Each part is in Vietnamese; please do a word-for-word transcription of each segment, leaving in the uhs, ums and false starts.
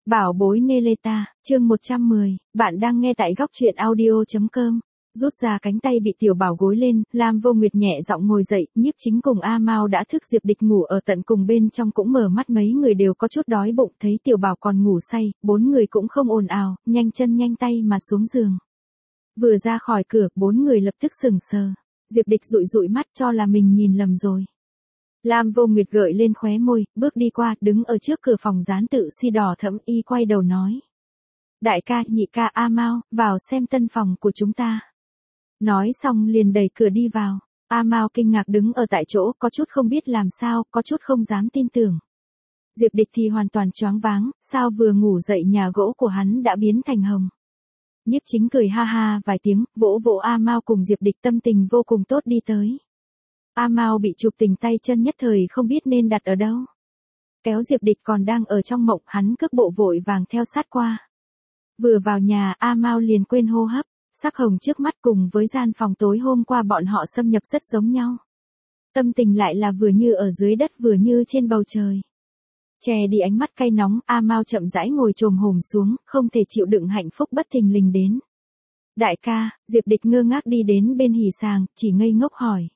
Bảo bối Neleta, chương một trăm mười, bạn đang nghe tại góc truyện audio.com. Rút ra cánh tay bị tiểu bảo gối lên, Lam Vô Nguyệt nhẹ giọng ngồi dậy, Nhiếp Chính cùng A Mao đã thức, Diệp Địch ngủ ở tận cùng bên trong cũng mở mắt, mấy người đều có chút đói bụng, thấy tiểu bảo còn ngủ say, bốn người cũng không ồn ào, nhanh chân nhanh tay mà xuống giường. Vừa ra khỏi cửa, bốn người lập tức sững sờ. Diệp Địch dụi dụi mắt cho là mình nhìn lầm rồi. Lam Vô Nguyệt gợi lên khóe môi, bước đi qua, đứng ở trước cửa phòng dán tự si đỏ thẫm, y quay đầu nói. Đại ca, nhị ca, A Mao, vào xem tân phòng của chúng ta. Nói xong liền đẩy cửa đi vào. A Mao kinh ngạc đứng ở tại chỗ, có chút không biết làm sao, có chút không dám tin tưởng. Diệp Địch thì hoàn toàn choáng váng, sao vừa ngủ dậy nhà gỗ của hắn đã biến thành hồng. Nhiếp Chính cười ha ha vài tiếng, vỗ vỗ A Mao cùng Diệp Địch, tâm tình vô cùng tốt đi tới. A Mao bị chụp tình tay chân nhất thời không biết nên đặt ở đâu. Kéo Diệp Địch còn đang ở trong mộng, hắn cước bộ vội vàng theo sát qua. Vừa vào nhà, A Mao liền quên hô hấp, sắc hồng trước mắt cùng với gian phòng tối hôm qua bọn họ xâm nhập rất giống nhau. Tâm tình lại là vừa như ở dưới đất vừa như trên bầu trời. Che đi ánh mắt cay nóng, A Mao chậm rãi ngồi chồm hổm xuống, không thể chịu đựng hạnh phúc bất thình lình đến. Đại ca, Diệp Địch ngơ ngác đi đến bên hỉ sàng, chỉ ngây ngốc hỏi.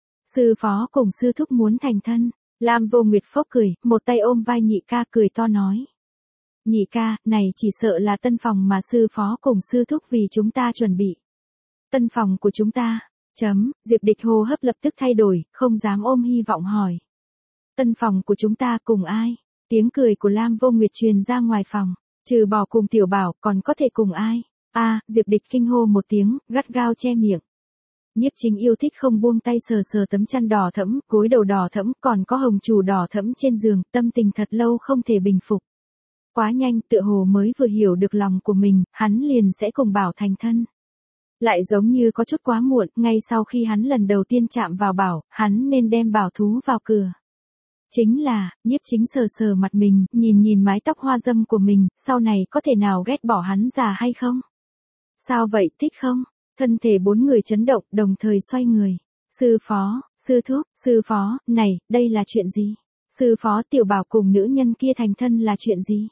Sư phó cùng sư thúc muốn thành thân. Lam Vô Nguyệt phốc cười, một tay ôm vai nhị ca cười to nói. Nhị ca, này chỉ sợ là tân phòng mà sư phó cùng sư thúc vì chúng ta chuẩn bị. Tân phòng của chúng ta, chấm, Diệp Địch hô hấp lập tức thay đổi, không dám ôm hy vọng hỏi. Tân phòng của chúng ta cùng ai? Tiếng cười của Lam Vô Nguyệt truyền ra ngoài phòng, trừ bỏ cùng tiểu bảo còn có thể cùng ai? A, à, Diệp Địch kinh hô một tiếng, gắt gao che miệng. Nhiếp Chính yêu thích không buông tay sờ sờ tấm chăn đỏ thẫm, gối đầu đỏ thẫm, còn có hồng chủ đỏ thẫm trên giường, tâm tình thật lâu không thể bình phục. Quá nhanh, tựa hồ mới vừa hiểu được lòng của mình, hắn liền sẽ cùng Bảo thành thân. Lại giống như có chút quá muộn, ngay sau khi hắn lần đầu tiên chạm vào Bảo, hắn nên đem Bảo thú vào cửa. Chính là, Nhiếp Chính sờ sờ mặt mình, nhìn nhìn mái tóc hoa dâm của mình, sau này có thể nào ghét bỏ hắn già hay không? Sao vậy, thích không? Thân thể bốn người chấn động, đồng thời xoay người. Sư phó, sư thúc, sư phó, này, đây là chuyện gì? Sư phó, tiểu bảo cùng nữ nhân kia thành thân là chuyện gì?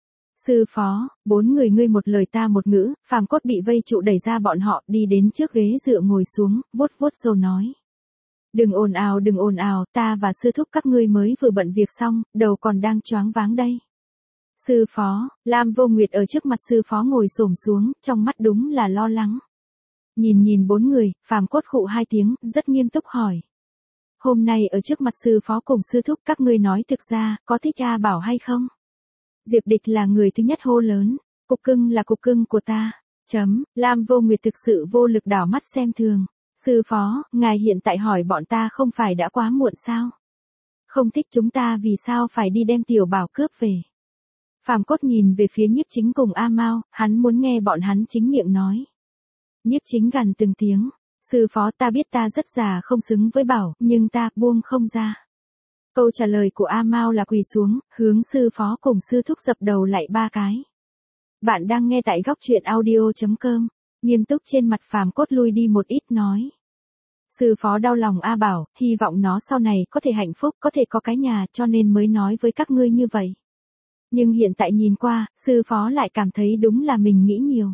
Sư phó, bốn người ngươi một lời ta một ngữ, phàm cốt bị vây trụ đẩy ra bọn họ, đi đến trước ghế dựa ngồi xuống, vuốt vuốt râu nói. Đừng ồn ào đừng ồn ào, ta và sư thúc các ngươi mới vừa bận việc xong, đầu còn đang choáng váng đây. Sư phó, Lam Vô Nguyệt ở trước mặt sư phó ngồi xổm xuống, trong mắt đúng là lo lắng. Nhìn nhìn bốn người, phàm cốt khụ hai tiếng, rất nghiêm túc hỏi. Hôm nay ở trước mặt sư phó cùng sư thúc các ngươi nói thực ra, có thích A Bảo hay không? Diệp Địch là người thứ nhất hô lớn, cục cưng là cục cưng của ta. Chấm, Lam Vô Nguyệt thực sự vô lực đảo mắt xem thường. Sư phó, ngài hiện tại hỏi bọn ta không phải đã quá muộn sao? Không thích chúng ta vì sao phải đi đem tiểu bảo cướp về? Phàm cốt nhìn về phía Nhiếp Chính cùng A Mao, hắn muốn nghe bọn hắn chính miệng nói. Nhiếp Chính gằn từng tiếng, sư phó ta biết ta rất già không xứng với Bảo, nhưng ta buông không ra. Câu trả lời của A Mao là quỳ xuống, hướng sư phó cùng sư thúc dập đầu lại ba cái. Bạn đang nghe tại góc truyện audio.com, nghiêm túc trên mặt phàm cốt lui đi một ít nói. Sư phó đau lòng A Bảo, hy vọng nó sau này có thể hạnh phúc, có thể có cái nhà cho nên mới nói với các ngươi như vậy. Nhưng hiện tại nhìn qua, sư phó lại cảm thấy đúng là mình nghĩ nhiều.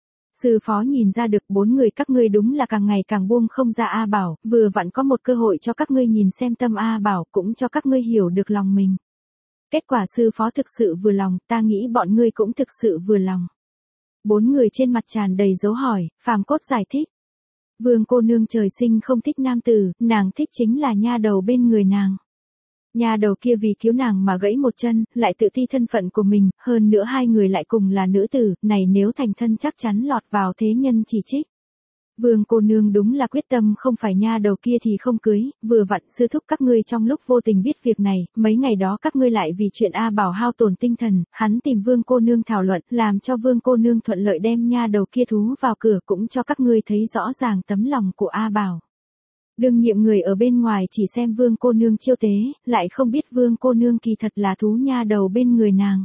Sư phó nhìn ra được bốn người các ngươi đúng là càng ngày càng buông không ra A Bảo, vừa vặn có một cơ hội cho các ngươi nhìn xem tâm A Bảo, cũng cho các ngươi hiểu được lòng mình. Kết quả sư phó thực sự vừa lòng, ta nghĩ bọn ngươi cũng thực sự vừa lòng. Bốn người trên mặt tràn đầy dấu hỏi, phàm cốt giải thích. Vương cô nương trời sinh không thích nam tử, nàng thích chính là nha đầu bên người nàng. Nha đầu kia vì cứu nàng mà gãy một chân, lại tự ti thân phận của mình, hơn nữa hai người lại cùng là nữ tử, này nếu thành thân chắc chắn lọt vào thế nhân chỉ trích. Vương cô nương đúng là quyết tâm không phải nha đầu kia thì không cưới, vừa vặn sư thúc các ngươi trong lúc vô tình biết việc này, mấy ngày đó các ngươi lại vì chuyện A Bảo hao tổn tinh thần, hắn tìm Vương cô nương thảo luận, làm cho Vương cô nương thuận lợi đem nha đầu kia thú vào cửa, cũng cho các ngươi thấy rõ ràng tấm lòng của A Bảo. Đương nhiệm người ở bên ngoài chỉ xem Vương cô nương chiêu tế, lại không biết Vương cô nương kỳ thật là thú nha đầu bên người nàng.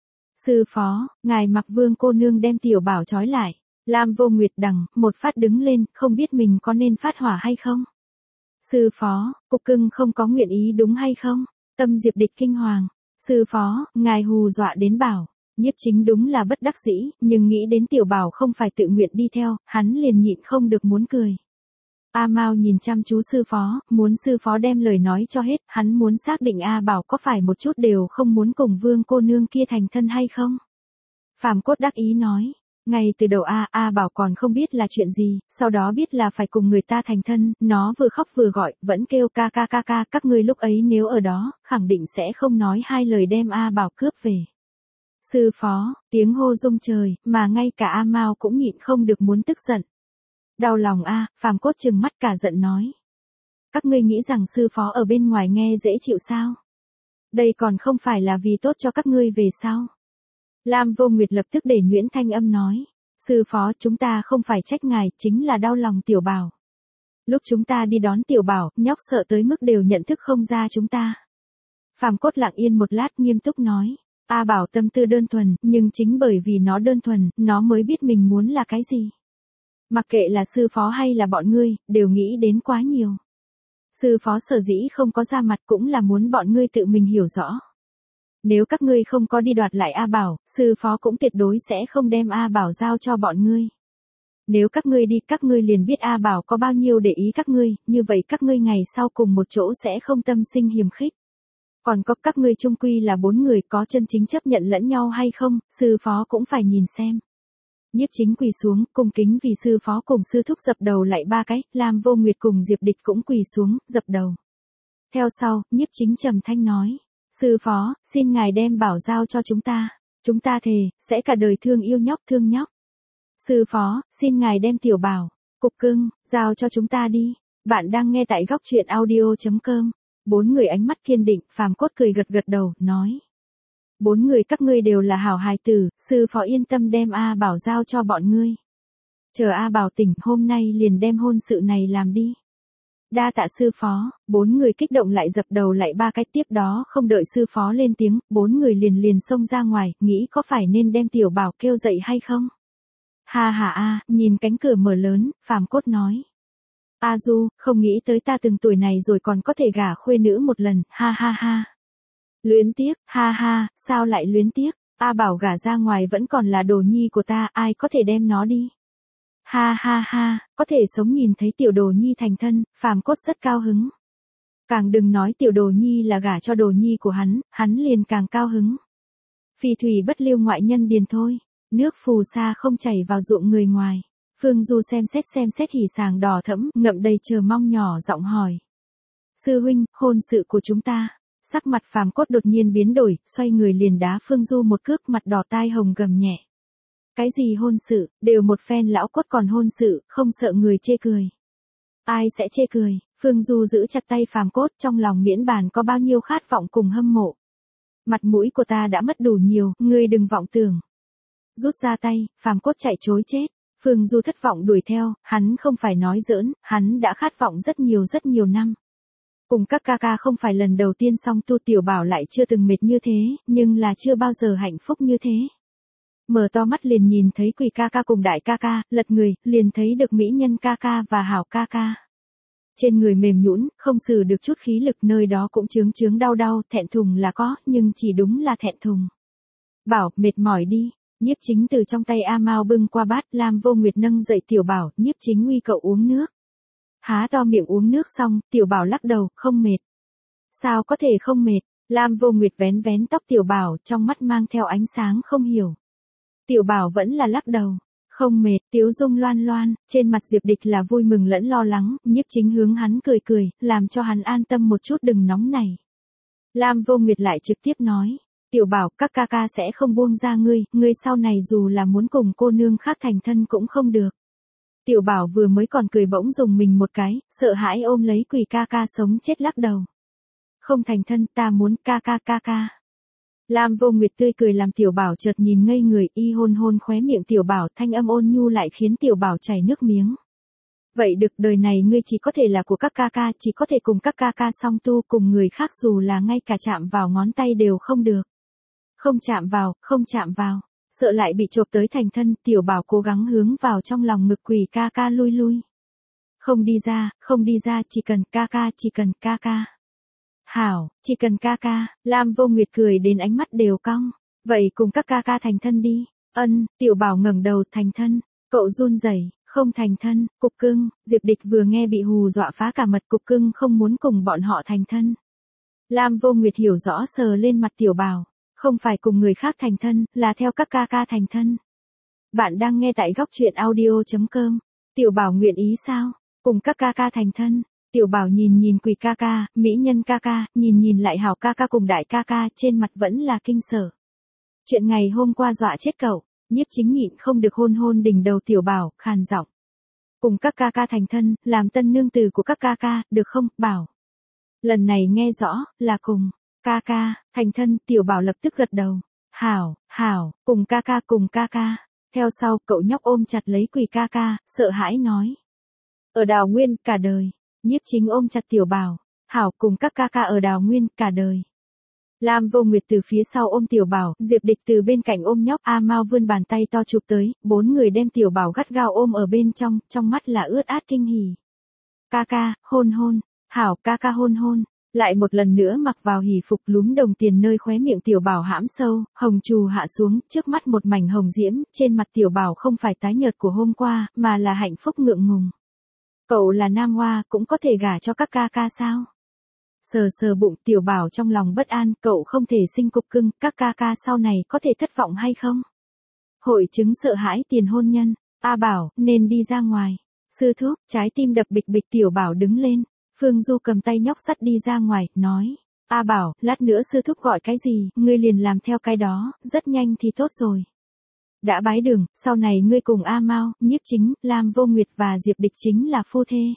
Sư phó, ngài mặc Vương cô nương đem tiểu bảo trói lại. Lam Vô Nguyệt đằng, một phát đứng lên, không biết mình có nên phát hỏa hay không? Sư phó, cục cưng không có nguyện ý đúng hay không? Tâm Diệp Địch kinh hoàng. Sư phó, ngài hù dọa đến Bảo. Nhiếp Chính đúng là bất đắc dĩ, nhưng nghĩ đến Tiểu Bảo không phải tự nguyện đi theo, hắn liền nhịn không được muốn cười. A Mao nhìn chăm chú sư phó, muốn sư phó đem lời nói cho hết, hắn muốn xác định A Bảo có phải một chút đều không muốn cùng Vương cô nương kia thành thân hay không. Phàm Cốt đắc ý nói, ngay từ đầu A, A Bảo còn không biết là chuyện gì, sau đó biết là phải cùng người ta thành thân, nó vừa khóc vừa gọi, vẫn kêu ca ca ca ca, các ngươi lúc ấy nếu ở đó, khẳng định sẽ không nói hai lời đem A Bảo cướp về. Sư phó, tiếng hô rung trời, mà ngay cả A Mao cũng nhịn không được muốn tức giận. Đau lòng a, Phàm Cốt trừng mắt cả giận nói. Các ngươi nghĩ rằng sư phó ở bên ngoài nghe dễ chịu sao? Đây còn không phải là vì tốt cho các ngươi về sao? Lam Vô Nguyệt lập tức để nhuyễn thanh âm nói. Sư phó, chúng ta không phải trách ngài, chính là đau lòng Tiểu Bảo. Lúc chúng ta đi đón Tiểu Bảo, nhóc sợ tới mức đều nhận thức không ra chúng ta. Phàm Cốt lặng yên một lát nghiêm túc nói. A Bảo tâm tư đơn thuần, nhưng chính bởi vì nó đơn thuần, nó mới biết mình muốn là cái gì. Mặc kệ là sư phó hay là bọn ngươi, đều nghĩ đến quá nhiều. Sư phó sở dĩ không có ra mặt cũng là muốn bọn ngươi tự mình hiểu rõ. Nếu các ngươi không có đi đoạt lại A Bảo, sư phó cũng tuyệt đối sẽ không đem A Bảo giao cho bọn ngươi. Nếu các ngươi đi, các ngươi liền biết A Bảo có bao nhiêu để ý các ngươi, như vậy các ngươi ngày sau cùng một chỗ sẽ không tâm sinh hiềm khích. Còn có các ngươi chung quy là bốn người có chân chính chấp nhận lẫn nhau hay không, sư phó cũng phải nhìn xem. Nhiếp Chính quỳ xuống, cung kính vì sư phó cùng sư thúc dập đầu lại ba cái, Lam Vô Nguyệt cùng Diệp Địch cũng quỳ xuống, dập đầu. Theo sau, Nhiếp Chính trầm thanh nói, sư phó, xin ngài đem Bảo giao cho chúng ta, chúng ta thề, sẽ cả đời thương yêu nhóc thương nhóc. Sư phó, xin ngài đem Tiểu Bảo, cục cưng, giao cho chúng ta đi. Bạn đang nghe tại góc truyện audio chấm com. Bốn người ánh mắt kiên định, Phàm Cốt cười gật gật đầu, nói. Bốn người các ngươi đều là hảo hài tử, sư phó yên tâm đem A Bảo giao cho bọn ngươi. Chờ A Bảo tỉnh, hôm nay liền đem hôn sự này làm đi. Đa tạ sư phó, bốn người kích động lại dập đầu lại ba cái, tiếp đó không đợi sư phó lên tiếng, bốn người liền liền xông ra ngoài, nghĩ có phải nên đem Tiểu Bảo kêu dậy hay không. Ha ha a, nhìn cánh cửa mở lớn, Phàm Cốt nói. A Du, không nghĩ tới ta từng tuổi này rồi còn có thể gả khuê nữ một lần, ha ha ha. Luyến tiếc, ha ha, sao lại luyến tiếc, A Bảo gả ra ngoài vẫn còn là đồ nhi của ta, ai có thể đem nó đi. Ha ha ha, có thể sống nhìn thấy tiểu đồ nhi thành thân, Phàm Cốt rất cao hứng. Càng đừng nói tiểu đồ nhi là gả cho đồ nhi của hắn, hắn liền càng cao hứng. Phi thủy bất lưu ngoại nhân điền thôi, nước phù sa không chảy vào ruộng người ngoài. Phương Du xem xét xem xét hỉ sàng đỏ thẫm, ngậm đầy chờ mong nhỏ giọng hỏi. Sư huynh, hôn sự của chúng ta. Sắc mặt Phàm Cốt đột nhiên biến đổi, xoay người liền đá Phương Du một cước, mặt đỏ tai hồng gầm nhẹ. Cái gì hôn sự, đều một phen lão cốt còn hôn sự, không sợ người chê cười. Ai sẽ chê cười, Phương Du giữ chặt tay Phàm Cốt, trong lòng miễn bàn có bao nhiêu khát vọng cùng hâm mộ. Mặt mũi của ta đã mất đủ nhiều, ngươi đừng vọng tưởng. Rút ra tay, Phàm Cốt chạy trối chết. Phương Du thất vọng đuổi theo, hắn không phải nói giỡn, hắn đã khát vọng rất nhiều rất nhiều năm. Cùng các ca ca không phải lần đầu tiên song tu, Tiểu Bảo lại chưa từng mệt như thế, nhưng là chưa bao giờ hạnh phúc như thế. Mở to mắt liền nhìn thấy Quỳ ca ca cùng Đại ca ca, lật người, liền thấy được Mỹ Nhân ca ca và Hảo ca ca. Trên người mềm nhũn, không xử được chút khí lực, nơi đó cũng chướng chướng đau đau, thẹn thùng là có, nhưng chỉ đúng là thẹn thùng. Bảo, mệt mỏi đi. Nhiếp Chính từ trong tay A Mao bưng qua bát, Lam Vô Nguyệt nâng dậy Tiểu Bảo, Nhiếp Chính uy cậu uống nước. Há to miệng uống nước xong, Tiểu Bảo lắc đầu, không mệt. Sao có thể không mệt? Lam Vô Nguyệt vén vén tóc Tiểu Bảo, trong mắt mang theo ánh sáng không hiểu. Tiểu Bảo vẫn là lắc đầu. Không mệt, Tiếu Dung loan loan, trên mặt Diệp Địch là vui mừng lẫn lo lắng, Nhiếp Chính hướng hắn cười cười, làm cho hắn an tâm một chút, đừng nóng này. Lam Vô Nguyệt lại trực tiếp nói. Tiểu Bảo, các ca ca sẽ không buông ra ngươi, ngươi sau này dù là muốn cùng cô nương khác thành thân cũng không được. Tiểu Bảo vừa mới còn cười bỗng dùng mình một cái, sợ hãi ôm lấy Quỳ ca ca sống chết lắc đầu. Không thành thân, ta muốn ca ca ca ca. Lam Vô Nguyệt tươi cười làm Tiểu Bảo chợt nhìn ngây người, y hôn hôn khóe miệng Tiểu Bảo, thanh âm ôn nhu lại khiến Tiểu Bảo chảy nước miếng. Vậy được, đời này ngươi chỉ có thể là của các ca ca, chỉ có thể cùng các ca ca song tu, cùng người khác dù là ngay cả chạm vào ngón tay đều không được. Không chạm vào, không chạm vào, sợ lại bị chộp tới thành thân, Tiểu Bảo cố gắng hướng vào trong lòng ngực Quỳ ca ca lui lui. Không đi ra, không đi ra, chỉ cần ca ca, chỉ cần ca ca. Hảo, chỉ cần ca ca, Lam Vô Nguyệt cười đến ánh mắt đều cong. Vậy cùng các ca ca thành thân đi. Ân, tiểu bảo ngẩng đầu, thành thân. Cậu run rẩy, không thành thân, cục cưng. Diệp Địch vừa nghe bị hù dọa phá cả mật, cục cưng không muốn cùng bọn họ thành thân. Lam Vô Nguyệt hiểu rõ sờ lên mặt tiểu bảo. Không phải cùng người khác thành thân, là theo các ca ca thành thân. Bạn đang nghe tại góc truyện audio.com. Tiểu bảo nguyện ý sao? Cùng các ca ca thành thân. Tiểu bảo nhìn nhìn Quỳ ca ca, mỹ nhân ca ca, nhìn nhìn lại Hảo ca ca cùng Đại ca ca, trên mặt vẫn là kinh sở. Chuyện ngày hôm qua dọa chết cậu, Nhiếp Chính nhịn không được hôn hôn đỉnh đầu tiểu bảo, khàn giọng. Cùng các ca ca thành thân, làm tân nương tử của các ca ca, được không, bảo. Lần này nghe rõ, là cùng, ca ca, thành thân, tiểu bảo lập tức gật đầu. Hảo, hảo, cùng ca ca cùng ca ca. Theo sau, cậu nhóc ôm chặt lấy Quỳ ca ca, sợ hãi nói. Ở Đào Nguyên, cả đời. Nhiếp Chính ôm chặt tiểu bảo. Hảo, cùng các ca ca ở Đào Nguyên, cả đời. Lam Vô Nguyệt từ phía sau ôm tiểu bảo, Diệp Địch từ bên cạnh ôm nhóc, A Mao vươn bàn tay to chụp tới, bốn người đem tiểu bảo gắt gao ôm ở bên trong, trong mắt là ướt át kinh hỉ. Ca ca, hôn hôn, Hảo ca ca hôn hôn, lại một lần nữa mặc vào hỉ phục, lúm đồng tiền nơi khóe miệng tiểu bảo hãm sâu, hồng trù hạ xuống, trước mắt một mảnh hồng diễm, trên mặt tiểu bảo không phải tái nhợt của hôm qua, mà là hạnh phúc ngượng ngùng. Cậu là nam hoa, cũng có thể gả cho các ca ca sao? Sờ sờ bụng, tiểu bảo trong lòng bất an, cậu không thể sinh cục cưng, các ca ca sau này có thể thất vọng hay không? Hội chứng sợ hãi tiền hôn nhân, A bảo, nên đi ra ngoài. Sư thúc, trái tim đập bịch bịch, tiểu bảo đứng lên. Phương Du cầm tay nhóc sắt đi ra ngoài, nói. A bảo, lát nữa sư thúc gọi cái gì, ngươi liền làm theo cái đó, rất nhanh thì tốt rồi. Đã bái đường, sau này ngươi cùng A Mao, Nhiếp Chính, Lam Vô Nguyệt và Diệp Địch chính là phu thê.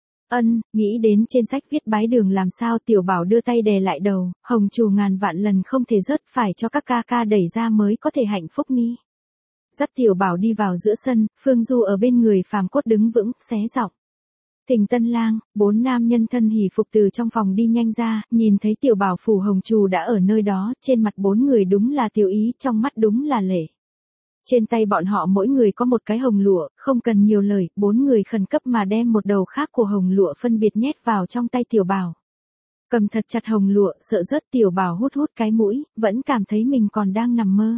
Ân, nghĩ đến trên sách viết bái đường làm sao, tiểu bảo đưa tay đè lại đầu, hồng trù ngàn vạn lần không thể rớt, phải cho các ca ca đẩy ra mới có thể hạnh phúc ni. Dắt tiểu bảo đi vào giữa sân, Phương Du ở bên người Phàm Cốt đứng vững, xé giọng. Thỉnh tân lang, bốn nam nhân thân hỉ phục từ trong phòng đi nhanh ra, nhìn thấy tiểu bảo phủ hồng trù đã ở nơi đó, trên mặt bốn người đúng là tiểu ý, trong mắt đúng là lệ. Trên tay bọn họ mỗi người có một cái hồng lụa, không cần nhiều lời, bốn người khẩn cấp mà đem một đầu khác của hồng lụa phân biệt nhét vào trong tay tiểu bảo. Cầm thật chặt hồng lụa, sợ rớt, tiểu bảo hút hút cái mũi, vẫn cảm thấy mình còn đang nằm mơ.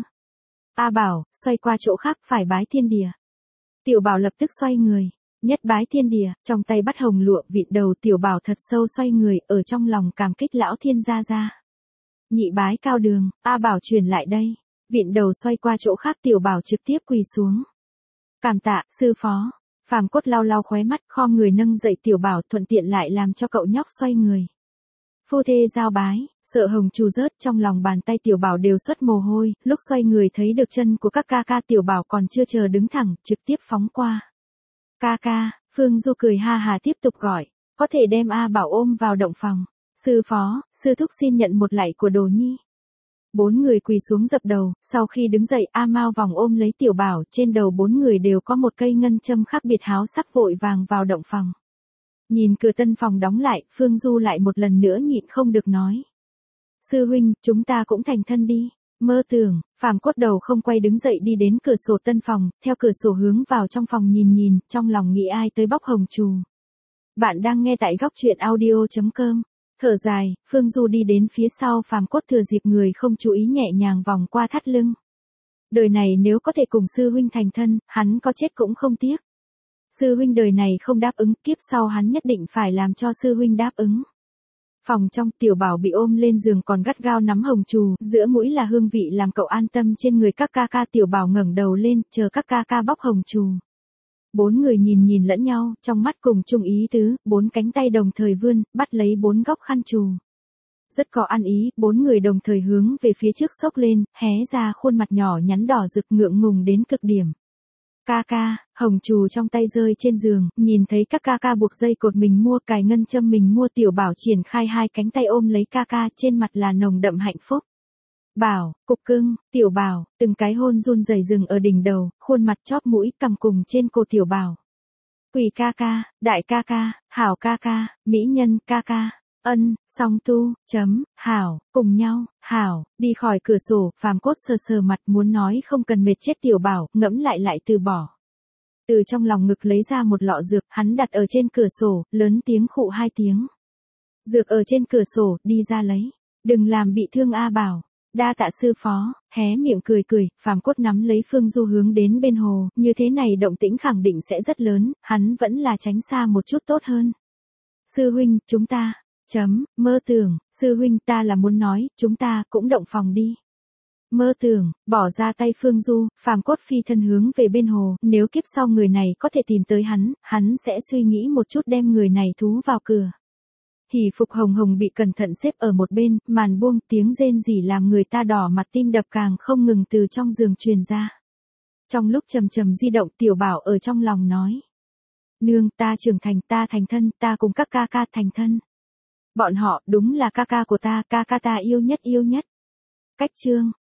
A bảo, xoay qua chỗ khác, phải bái thiên địa. Tiểu bảo lập tức xoay người, nhất bái thiên địa, trong tay bắt hồng lụa, vịn đầu, tiểu bảo thật sâu xoay người, ở trong lòng cảm kích lão thiên gia gia. Nhị bái cao đường, A bảo truyền lại đây. Vịn đầu xoay qua chỗ khác, tiểu bảo trực tiếp quỳ xuống. Cảm tạ, sư phó. Phàm Cốt lau lau khóe mắt, khom người nâng dậy tiểu bảo, thuận tiện lại làm cho cậu nhóc xoay người. Phu thê giao bái, sợ hồng trù rớt, trong lòng bàn tay tiểu bảo đều xuất mồ hôi, lúc xoay người thấy được chân của các ca ca, tiểu bảo còn chưa chờ đứng thẳng, trực tiếp phóng qua. Ca ca, Phương Du cười ha hà tiếp tục gọi, có thể đem A bảo ôm vào động phòng. Sư phó, sư thúc xin nhận một lạy của đồ nhi. Bốn người quỳ xuống dập đầu, sau khi đứng dậy, A Mao vòng ôm lấy tiểu bảo, trên đầu bốn người đều có một cây ngân châm khác biệt háo sắc, vội vàng vào động phòng. Nhìn cửa tân phòng đóng lại, Phương Du lại một lần nữa nhịn không được nói. Sư huynh, chúng ta cũng thành thân đi. Mơ tưởng, Phàm Cốt đầu không quay đứng dậy đi đến cửa sổ tân phòng, theo cửa sổ hướng vào trong phòng nhìn nhìn, trong lòng nghĩ ai tới bóc hồng trù. Bạn đang nghe tại góc truyện audio.com. Thở dài, Phương Du đi đến phía sau Phàm Cốt, thừa dịp người không chú ý nhẹ nhàng vòng qua thắt lưng. Đời này nếu có thể cùng sư huynh thành thân, hắn có chết cũng không tiếc. Sư huynh đời này không đáp ứng, kiếp sau hắn nhất định phải làm cho sư huynh đáp ứng. Phòng trong, tiểu bảo bị ôm lên giường còn gắt gao nắm hồng trù, giữa mũi là hương vị làm cậu an tâm, trên người các ca ca, tiểu bảo ngẩng đầu lên, chờ các ca ca bóc hồng trù. Bốn người nhìn nhìn lẫn nhau, trong mắt cùng chung ý tứ, bốn cánh tay đồng thời vươn, bắt lấy bốn góc khăn trù. Rất có ăn ý, bốn người đồng thời hướng về phía trước xốc lên, hé ra khuôn mặt nhỏ nhắn đỏ rực, ngượng ngùng đến cực điểm. Ca ca, hồng trù trong tay rơi trên giường, nhìn thấy các ca ca buộc dây cột mình mua, cài ngân châm mình mua, tiểu bảo triển khai hai cánh tay ôm lấy ca ca, trên mặt là nồng đậm hạnh phúc. Bảo, cục cưng, tiểu bảo, từng cái hôn run rẩy rừng ở đỉnh đầu, khuôn mặt, chóp mũi, cằm cùng trên cổ tiểu bảo. Quỳ ca ca, đại ca ca, hảo ca ca, mỹ nhân ca ca, ân, song tu, chấm, hảo, cùng nhau, hảo, đi khỏi cửa sổ, Phàm Cốt sờ sờ mặt muốn nói không cần mệt chết tiểu bảo, ngẫm lại lại từ bỏ. Từ trong lòng ngực lấy ra một lọ dược, hắn đặt ở trên cửa sổ, lớn tiếng khụ hai tiếng. Dược ở trên cửa sổ, đi ra lấy, đừng làm bị thương A bảo. Đa tạ sư phó, hé miệng cười cười, Phàm Cốt nắm lấy Phương Du hướng đến bên hồ, như thế này động tĩnh khẳng định sẽ rất lớn, hắn vẫn là tránh xa một chút tốt hơn. Sư huynh, chúng ta, chấm, mơ tưởng, sư huynh ta là muốn nói, chúng ta cũng động phòng đi. Mơ tưởng, bỏ ra tay Phương Du, Phàm Cốt phi thân hướng về bên hồ, nếu kiếp sau người này có thể tìm tới hắn, hắn sẽ suy nghĩ một chút đem người này thú vào cửa. Hỉ Phục Hồng Hồng bị cẩn thận xếp ở một bên, màn buông, tiếng rên rỉ làm người ta đỏ mặt, tim đập càng không ngừng từ trong giường truyền ra. Trong lúc trầm trầm di động, Tiểu Bảo ở trong lòng nói. Nương, ta trưởng thành, ta thành thân, ta cùng các ca ca thành thân. Bọn họ, đúng là ca ca của ta, ca ca ta yêu nhất yêu nhất. Cách chương.